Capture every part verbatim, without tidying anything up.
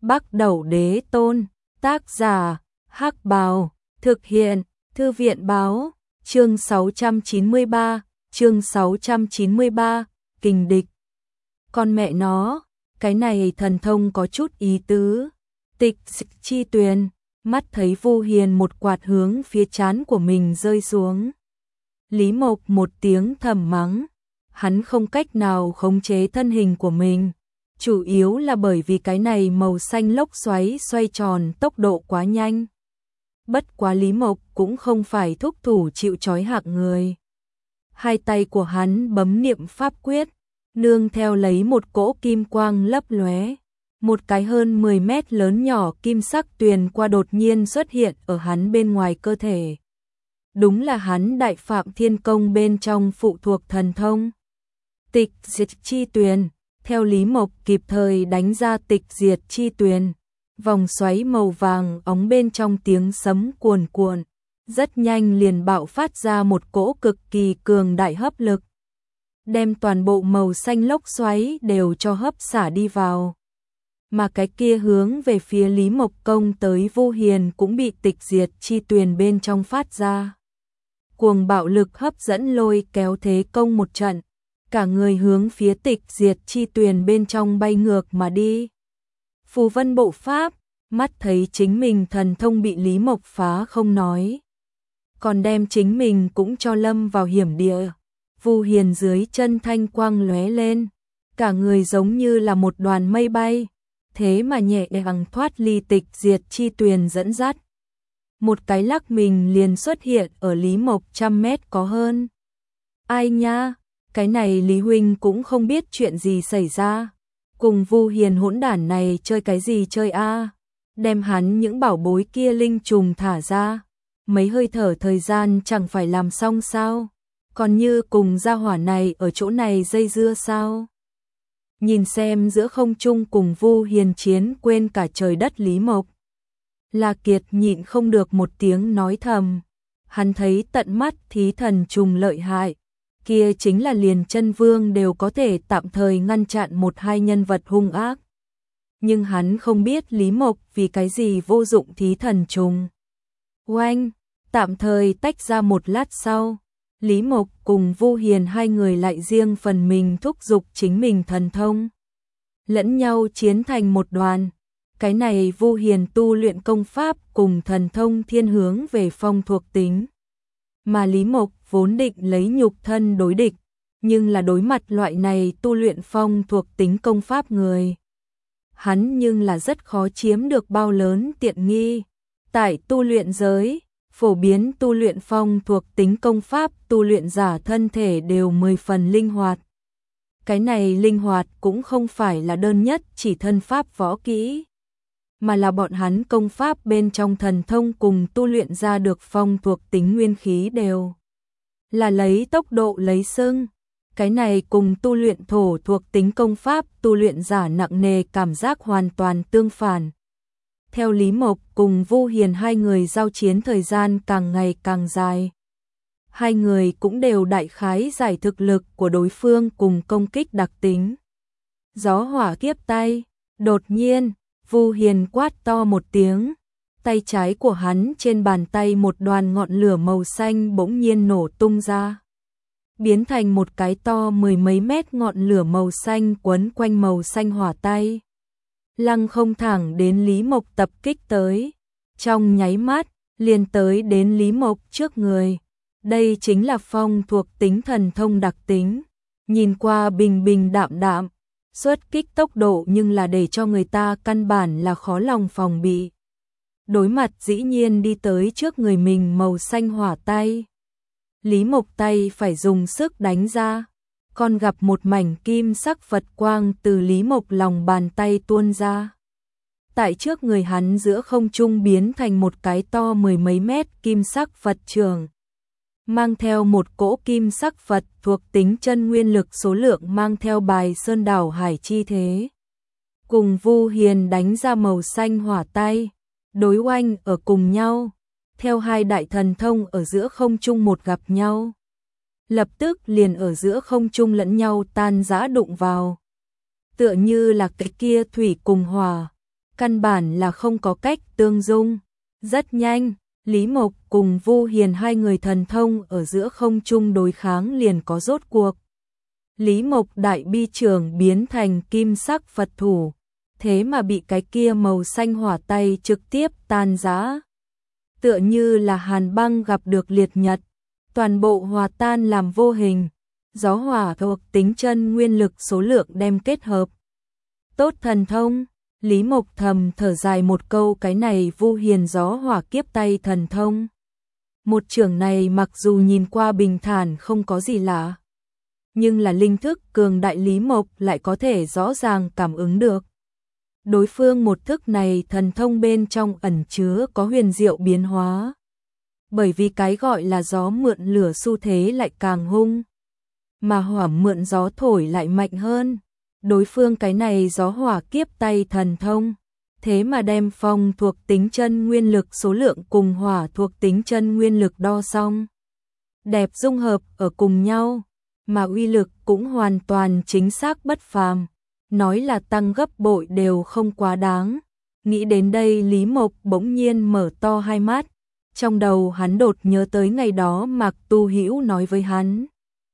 Bắc Đẩu Đế Tôn, tác giả, Hắc Bào, thực hiện, Thư viện Báo, chương sáu trăm chín mươi ba, chương sáu trăm chín mươi ba, kình địch. Con mẹ nó, cái này thần thông có chút ý tứ. Tịch Chi Tuyền, mắt thấy Vu Hiền một quạt hướng phía trán của mình rơi xuống. Lý Mộc một tiếng thầm mắng, hắn không cách nào khống chế thân hình của mình, chủ yếu là bởi vì cái này màu xanh lốc xoáy xoay tròn tốc độ quá nhanh. Bất quá Lý Mộc cũng không phải thúc thủ chịu trói hạng người. Hai tay của hắn bấm niệm pháp quyết, nương theo lấy một cỗ kim quang lấp lóe, một cái hơn mười mét lớn nhỏ kim sắc tuyền qua đột nhiên xuất hiện ở hắn bên ngoài cơ thể. Đúng là hắn Đại Phạm Thiên Công bên trong phụ thuộc thần thông. Tịch Diệt Chi Tuyền, theo Lý Mộc kịp thời đánh ra Tịch Diệt Chi Tuyền, vòng xoáy màu vàng óng bên trong tiếng sấm cuồn cuộn, rất nhanh liền bạo phát ra một cỗ cực kỳ cường đại hấp lực, đem toàn bộ màu xanh lốc xoáy đều cho hấp xả đi vào. Mà cái kia hướng về phía Lý Mộc công tới Vu Hiền cũng bị Tịch Diệt Chi Tuyền bên trong phát ra. Cuồng bạo lực hấp dẫn lôi kéo thế công một trận, cả người hướng phía Tịch Diệt Chi Tuyền bên trong bay ngược mà đi. Phù Vân Bộ Pháp, mắt thấy chính mình thần thông bị Lý Mộc phá không nói, còn đem chính mình cũng cho lâm vào hiểm địa. Vu Hiền dưới chân thanh quang lóe lên, cả người giống như là một đoàn mây bay, thế mà nhẹ nhàng thoát ly Tịch Diệt Chi Tuyền dẫn dắt. Một cái lắc mình liền xuất hiện ở Lý Mộc trăm mét có hơn. Ai nha, cái này Lý Huynh cũng không biết chuyện gì xảy ra. Cùng Vu Hiền hỗn đản này chơi cái gì chơi a? Đem hắn những bảo bối kia linh trùng thả ra. Mấy hơi thở thời gian chẳng phải làm xong sao? Còn như cùng gia hỏa này ở chỗ này dây dưa sao? Nhìn xem giữa không trung cùng Vu Hiền chiến quên cả trời đất Lý Mộc. La Kiệt nhịn không được một tiếng nói thầm. Hắn thấy tận mắt thí thần trùng lợi hại. Kia chính là liền chân vương đều có thể tạm thời ngăn chặn một hai nhân vật hung ác. Nhưng hắn không biết Lý Mộc vì cái gì vô dụng thí thần trùng. Oanh, tạm thời tách ra một lát sau, Lý Mộc cùng Vu Hiền hai người lại riêng phần mình thúc giục chính mình thần thông. Lẫn nhau chiến thành một đoàn. Cái này Vu Hiền tu luyện công pháp cùng thần thông thiên hướng về phong thuộc tính. Mà Lý Mộc vốn định lấy nhục thân đối địch, nhưng là đối mặt loại này tu luyện phong thuộc tính công pháp người. Hắn nhưng là rất khó chiếm được bao lớn tiện nghi. Tại tu luyện giới, phổ biến tu luyện phong thuộc tính công pháp tu luyện giả thân thể đều mười phần linh hoạt. Cái này linh hoạt cũng không phải là đơn nhất chỉ thân pháp võ kỹ, mà là bọn hắn công pháp bên trong thần thông cùng tu luyện ra được phong thuộc tính nguyên khí đều là lấy tốc độ lấy sưng. Cái này cùng tu luyện thổ thuộc tính công pháp tu luyện giả nặng nề cảm giác hoàn toàn tương phản. Theo Lý Mộc cùng Vu Hiền hai người giao chiến thời gian càng ngày càng dài. Hai người cũng đều đại khái giải thực lực của đối phương cùng công kích đặc tính. Gió hỏa kiếp tay, đột nhiên, Vu Hiền quát to một tiếng, tay trái của hắn trên bàn tay một đoàn ngọn lửa màu xanh bỗng nhiên nổ tung ra. Biến thành một cái to mười mấy mét ngọn lửa màu xanh quấn quanh màu xanh hỏa tay. Lăng không thẳng đến Lý Mộc tập kích tới. Trong nháy mắt, liền tới đến Lý Mộc trước người. Đây chính là phong thuộc tính thần thông đặc tính. Nhìn qua bình bình đạm đạm, xuất kích tốc độ nhưng là để cho người ta căn bản là khó lòng phòng bị. Đối mặt dĩ nhiên đi tới trước người mình màu xanh hỏa tay. Lý Mộc tay phải dùng sức đánh ra, còn gặp một mảnh kim sắc Phật quang từ Lý Mộc lòng bàn tay tuôn ra. Tại trước người hắn giữa không trung biến thành một cái to mười mấy mét kim sắc Phật trường. Mang theo một cỗ kim sắc Phật thuộc tính chân nguyên lực số lượng mang theo bài sơn đảo hải chi thế. Cùng Vu Hiền đánh ra màu xanh hỏa tay, đối oanh ở cùng nhau. Theo hai đại thần thông ở giữa không trung một gặp nhau, lập tức liền ở giữa không trung lẫn nhau tan rã đụng vào. Tựa như là cái kia thủy cùng hỏa, căn bản là không có cách tương dung. Rất nhanh, Lý Mộc cùng Vu Hiền hai người thần thông ở giữa không trung đối kháng liền có rốt cuộc. Lý Mộc đại bi trưởng biến thành kim sắc Phật thủ, thế mà bị cái kia màu xanh hỏa tay trực tiếp tan rã. Tựa như là hàn băng gặp được liệt nhật, toàn bộ hòa tan làm vô hình. Gió hỏa thuộc tính chân nguyên lực số lượng đem kết hợp. Tốt thần thông, Lý Mộc thầm thở dài một câu, cái này Vu Hiền gió hỏa kiếp tay thần thông. Một trường này mặc dù nhìn qua bình thản không có gì lạ, nhưng là linh thức cường đại Lý Mộc lại có thể rõ ràng cảm ứng được. Đối phương một thức này thần thông bên trong ẩn chứa có huyền diệu biến hóa. Bởi vì cái gọi là gió mượn lửa xu thế lại càng hung, mà hỏa mượn gió thổi lại mạnh hơn. Đối phương cái này gió hỏa kiếp tay thần thông, thế mà đem phong thuộc tính chân nguyên lực số lượng cùng hỏa thuộc tính chân nguyên lực đo xong. Đẹp dung hợp ở cùng nhau, mà uy lực cũng hoàn toàn chính xác bất phàm. Nói là tăng gấp bội đều không quá đáng. Nghĩ đến đây Lý Mộc bỗng nhiên mở to hai mắt. Trong đầu hắn đột nhớ tới ngày đó Mạc Tu Hữu nói với hắn.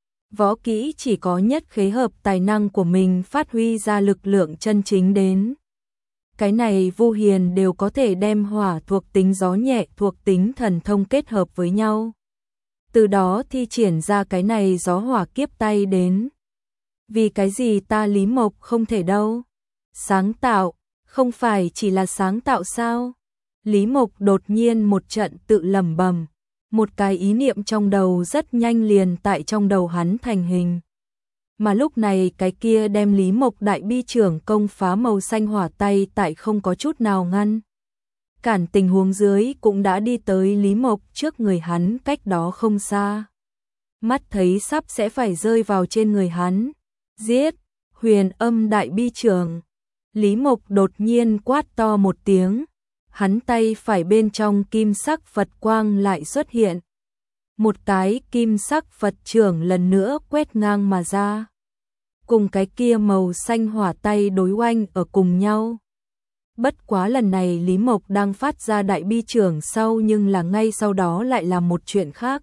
Võ kỹ chỉ có nhất khế hợp tài năng của mình phát huy ra lực lượng chân chính đến. Cái này Vu Hiền đều có thể đem hỏa thuộc tính gió nhẹ thuộc tính thần thông kết hợp với nhau. Từ đó thi triển ra cái này gió hỏa kiếp tay đến. Vì cái gì ta Lý Mộc không thể đâu? Sáng tạo, không phải chỉ là sáng tạo sao? Lý Mộc đột nhiên một trận tự lẩm bẩm, một cái ý niệm trong đầu rất nhanh liền tại trong đầu hắn thành hình. Mà lúc này cái kia đem Lý Mộc đại bi trưởng công phá màu xanh hỏa tay tại không có chút nào ngăn cản tình huống dưới cũng đã đi tới Lý Mộc trước người hắn cách đó không xa. Mắt thấy sắp sẽ phải rơi vào trên người hắn. Giết, huyền âm đại bi trưởng. Lý Mộc đột nhiên quát to một tiếng. Hắn tay phải bên trong kim sắc Phật quang lại xuất hiện. Một cái kim sắc Phật trưởng lần nữa quét ngang mà ra. Cùng cái kia màu xanh hỏa tay đối oanh ở cùng nhau. Bất quá lần này Lý Mộc đang phát ra đại bi trưởng sau nhưng là ngay sau đó lại là một chuyện khác.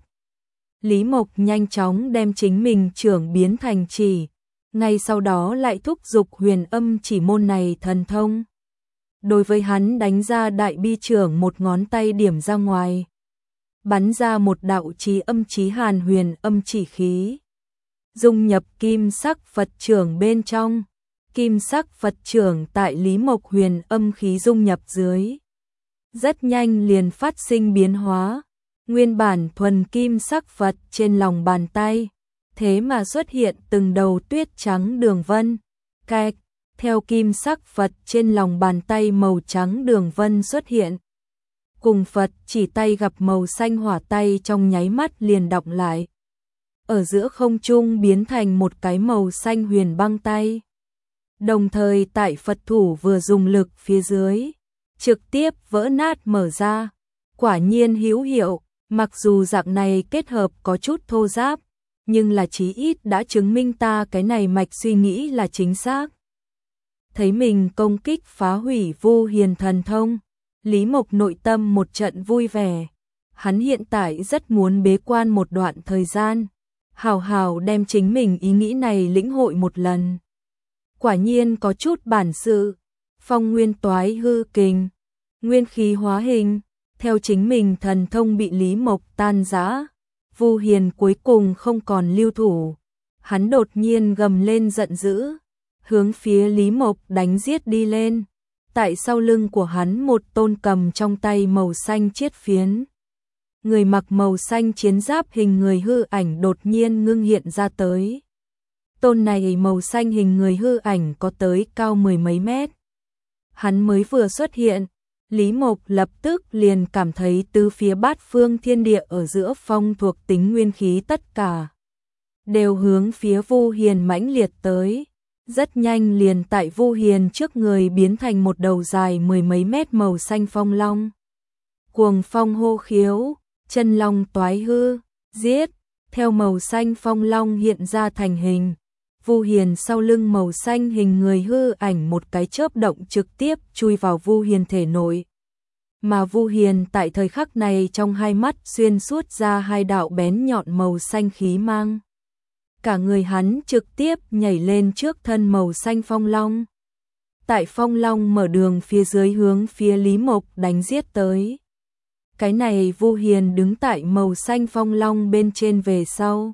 Lý Mộc nhanh chóng đem chính mình trưởng biến thành chỉ. Ngay sau đó lại thúc giục huyền âm chỉ môn này thần thông. Đối với hắn đánh ra đại bi trưởng một ngón tay điểm ra ngoài. Bắn ra một đạo chí âm chí hàn huyền âm chỉ khí. Dung nhập kim sắc Phật trưởng bên trong. Kim sắc Phật trưởng tại Lý Mộc huyền âm khí dung nhập dưới. Rất nhanh liền phát sinh biến hóa. Nguyên bản thuần kim sắc Phật trên lòng bàn tay. Thế mà xuất hiện từng đầu tuyết trắng đường vân. Cạch, theo kim sắc Phật trên lòng bàn tay màu trắng đường vân xuất hiện. Cùng Phật chỉ tay gặp màu xanh hỏa tay trong nháy mắt liền đọng lại. Ở giữa không trung biến thành một cái màu xanh huyền băng tay. Đồng thời tại Phật thủ vừa dùng lực phía dưới, trực tiếp vỡ nát mở ra. Quả nhiên hữu hiệu, mặc dù dạng này kết hợp có chút thô ráp, nhưng là chí ít đã chứng minh ta cái này mạch suy nghĩ là chính xác. Thấy mình công kích phá hủy Vu Hiền thần thông, Lý Mộc nội tâm một trận vui vẻ. Hắn hiện tại rất muốn bế quan một đoạn thời gian, hào hào đem chính mình ý nghĩ này lĩnh hội một lần. Quả nhiên có chút bản sự, phong nguyên toái hư kình, nguyên khí hóa hình, theo chính mình thần thông bị Lý Mộc tan rã. Vu Hiền cuối cùng không còn lưu thủ, hắn đột nhiên gầm lên giận dữ, hướng phía Lý Mộc đánh giết đi lên. Tại sau lưng của hắn một tôn cầm trong tay màu xanh chiết phiến. Người mặc màu xanh chiến giáp hình người hư ảnh đột nhiên ngưng hiện ra tới. Tôn này màu xanh hình người hư ảnh có tới cao mười mấy mét. Hắn mới vừa xuất hiện, Lý Mộc lập tức liền cảm thấy tứ phía bát phương thiên địa ở giữa phong thuộc tính nguyên khí tất cả đều hướng phía Vu Hiền mãnh liệt tới. Rất nhanh liền tại Vu Hiền trước người biến thành một đầu dài mười mấy mét màu xanh phong long. Cuồng phong hô khiếu, chân long toái hư, giết, theo màu xanh phong long hiện ra thành hình. Vu Hiền sau lưng màu xanh hình người hư ảnh một cái chớp động trực tiếp chui vào Vu Hiền thể nội. Mà Vu Hiền tại thời khắc này trong hai mắt xuyên suốt ra hai đạo bén nhọn màu xanh khí mang. Cả người hắn trực tiếp nhảy lên trước thân màu xanh phong long. Tại phong long mở đường phía dưới hướng phía Lý Mộc đánh giết tới. Cái này Vu Hiền đứng tại màu xanh phong long bên trên về sau.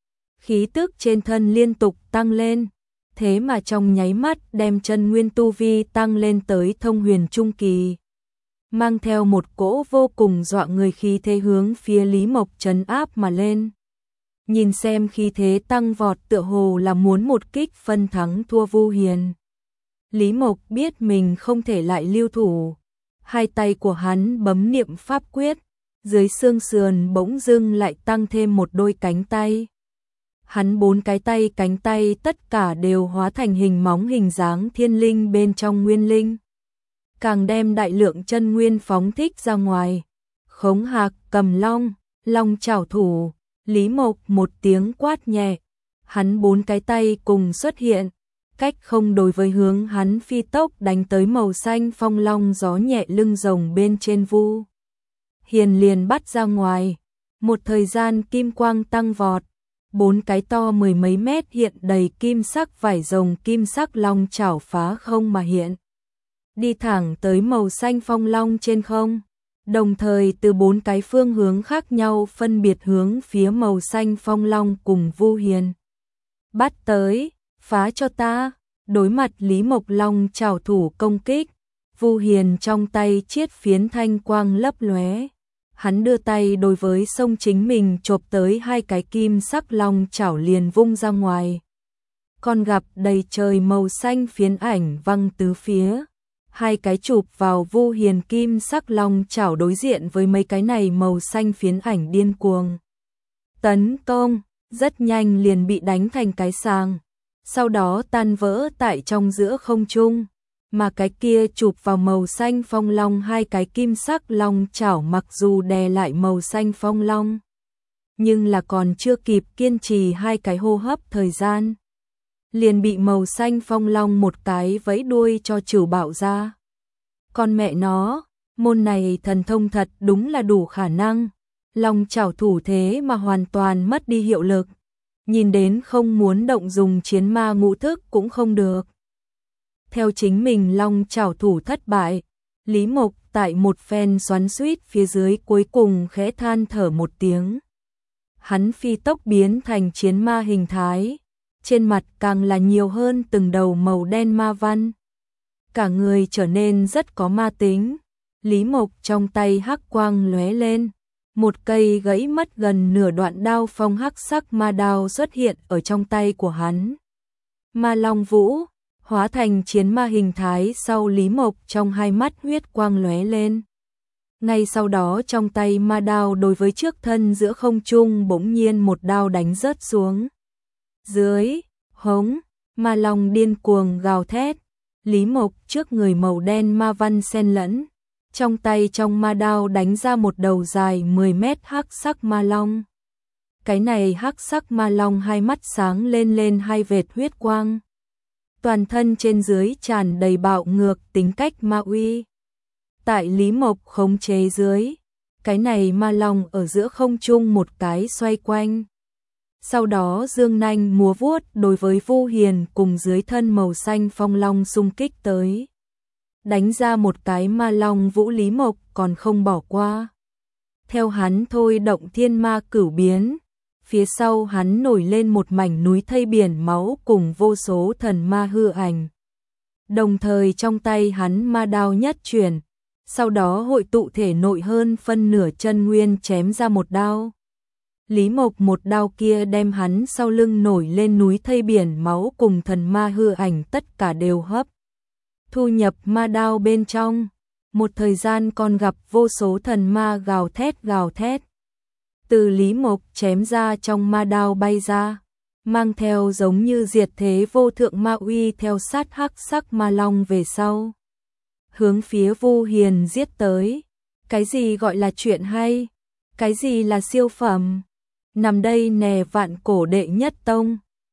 Khí tức trên thân liên tục tăng lên, thế mà trong nháy mắt đem chân nguyên tu vi tăng lên tới thông huyền trung kỳ. Mang theo một cỗ vô cùng dọa người khí thế hướng phía Lý Mộc trấn áp mà lên. Nhìn xem khí thế tăng vọt tựa hồ là muốn một kích phân thắng thua Vu Hiền. Lý Mộc biết mình không thể lại lưu thủ. Hai tay của hắn bấm niệm pháp quyết, dưới xương sườn bỗng dưng lại tăng thêm một đôi cánh tay. Hắn bốn cái tay cánh tay tất cả đều hóa thành hình móng hình dáng thiên linh bên trong nguyên linh. Càng đem đại lượng chân nguyên phóng thích ra ngoài. Khống hạc, cầm long, long chảo thủ, Lý Mộc một tiếng quát nhẹ. Hắn bốn cái tay cùng xuất hiện, cách không đối với hướng hắn phi tốc đánh tới màu xanh phong long gió nhẹ lưng rồng bên trên Vu Hiền liền bắt ra ngoài. Một thời gian kim quang tăng vọt. Bốn cái to mười mấy mét hiện đầy kim sắc vảy rồng kim sắc long chảo phá không mà hiện. Đi thẳng tới màu xanh phong long trên không. Đồng thời từ bốn cái phương hướng khác nhau phân biệt hướng phía màu xanh phong long cùng Vu Hiền. Bắt tới, phá cho ta. Đối mặt Lý Mộc long chảo thủ công kích, Vu Hiền trong tay chiết phiến thanh quang lấp lóe. Hắn đưa tay đối với sông chính mình chộp tới hai cái kim sắc long chảo liền vung ra ngoài. Còn gặp đầy trời màu xanh phiến ảnh văng tứ phía. Hai cái chụp vào Vu Hiền kim sắc long chảo đối diện với mấy cái này màu xanh phiến ảnh điên cuồng. Tấn công, rất nhanh liền bị đánh thành cái sàng. Sau đó tan vỡ tại trong giữa không trung. Mà cái kia chụp vào màu xanh phong long hai cái kim sắc long chảo mặc dù đè lại màu xanh phong long. Nhưng là còn chưa kịp kiên trì hai cái hô hấp thời gian. Liền bị màu xanh phong long một cái vẫy đuôi cho trừ bạo ra. Con mẹ nó, môn này thần thông thật đúng là đủ khả năng. Long chảo thủ thế mà hoàn toàn mất đi hiệu lực. Nhìn đến không muốn động dùng chiến ma ngũ thức cũng không được. Theo chính mình long chảo thủ thất bại, Lý Mộc tại một phen xoắn xuýt phía dưới cuối cùng khẽ than thở một tiếng. Hắn phi tốc biến thành chiến ma hình thái, trên mặt càng là nhiều hơn từng đầu màu đen ma văn. Cả người trở nên rất có ma tính. Lý Mộc trong tay hắc quang lóe lên, một cây gãy mất gần nửa đoạn đao phong hắc sắc ma đao xuất hiện ở trong tay của hắn. Ma Long Vũ hóa thành chiến ma hình thái sau Lý Mộc trong hai mắt huyết quang lóe lên. Ngay sau đó trong tay ma đao đối với trước thân giữa không trung bỗng nhiên một đao đánh rớt xuống. Dưới, hống, ma long điên cuồng gào thét. Lý Mộc trước người màu đen ma văn xen lẫn. Trong tay trong ma đao đánh ra một đầu dài mười mét hắc sắc ma long. Cái này hắc sắc ma long hai mắt sáng lên lên hai vệt huyết quang. Toàn thân trên dưới tràn đầy bạo ngược tính cách ma uy. Tại Lý Mộc khống chế dưới, cái này ma long ở giữa không trung một cái xoay quanh. Sau đó dương nanh múa vuốt đối với Vu Hiền cùng dưới thân màu xanh phong long xung kích tới. Đánh ra một cái ma long vũ Lý Mộc còn không bỏ qua. Theo hắn thôi động thiên ma cửu biến. Phía sau hắn nổi lên một mảnh núi thây biển máu cùng vô số thần ma hư ảnh. Đồng thời trong tay hắn ma đao nhất chuyển, sau đó hội tụ thể nội hơn phân nửa chân nguyên chém ra một đao. Lý Mộc một đao kia đem hắn sau lưng nổi lên núi thây biển máu cùng thần ma hư ảnh tất cả đều hấp. Thu nhập ma đao bên trong, một thời gian còn gặp vô số thần ma gào thét gào thét. Từ Lý Mộc chém ra trong ma đao bay ra, mang theo giống như diệt thế vô thượng ma uy theo sát hắc sắc ma long về sau. Hướng phía Vu Hiền giết tới. Cái gì gọi là chuyện hay? Cái gì là siêu phẩm? Nằm đây nè vạn cổ đệ nhất tông,